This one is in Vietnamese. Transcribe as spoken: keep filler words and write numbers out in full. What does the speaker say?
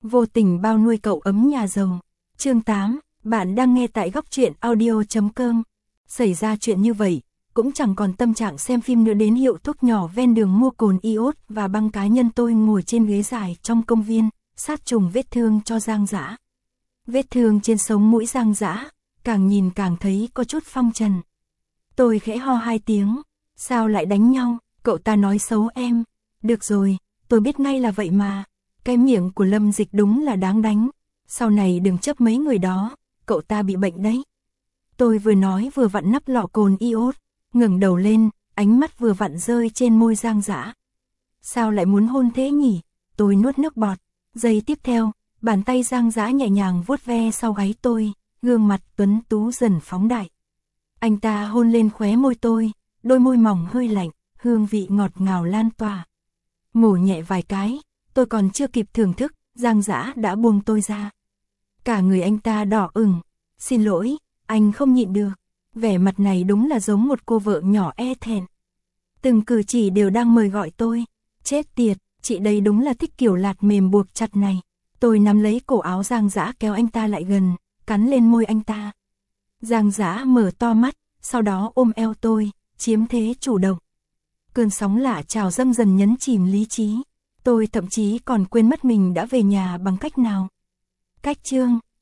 Vô tình bao nuôi cậu ấm nhà giàu. Chương tám, bạn đang nghe tại góc truyện audio chấm com. Xảy ra chuyện như vậy, cũng chẳng còn tâm trạng xem phim nữa, đến hiệu thuốc nhỏ ven đường mua cồn iốt và băng cá nhân. Tôi ngồi trên ghế dài trong công viên, sát trùng vết thương cho Giang Dã. Vết thương trên sống mũi Giang Dã, càng nhìn càng thấy có chút phong trần. Tôi khẽ ho hai tiếng, sao lại đánh nhau, cậu ta nói xấu em. Được rồi, tôi biết ngay là vậy mà. Cái miệng của Lâm Dịch đúng là đáng đánh. Sau này đừng chấp mấy người đó, cậu ta bị bệnh đấy. Tôi vừa nói vừa vặn nắp lọ cồn iốt, ngẩng đầu lên, ánh mắt vừa vặn rơi trên môi Giang Dã. Sao lại muốn hôn thế nhỉ? Tôi nuốt nước bọt. Giây tiếp theo, bàn tay Giang Dã nhẹ nhàng vuốt ve sau gáy tôi, gương mặt tuấn tú dần phóng đại. Anh ta hôn lên khóe môi tôi, đôi môi mỏng hơi lạnh, hương vị ngọt ngào lan tỏa. Ngủ nhẹ vài cái, tôi còn chưa kịp thưởng thức, Giang Dã đã buông tôi ra. Cả người anh ta đỏ ửng. Xin lỗi, anh không nhịn được. Vẻ mặt này đúng là giống một cô vợ nhỏ e thẹn. Từng cử chỉ đều đang mời gọi tôi. Chết tiệt, chị đây đúng là thích kiểu lạt mềm buộc chặt này. Tôi nắm lấy cổ áo Giang Dã kéo anh ta lại gần, cắn lên môi anh ta. Giang Dã mở to mắt, sau đó ôm eo tôi, chiếm thế chủ động. Cơn sóng lạ trào dâng dần nhấn chìm lý trí. Tôi thậm chí còn quên mất mình đã về nhà bằng cách nào. Cách chương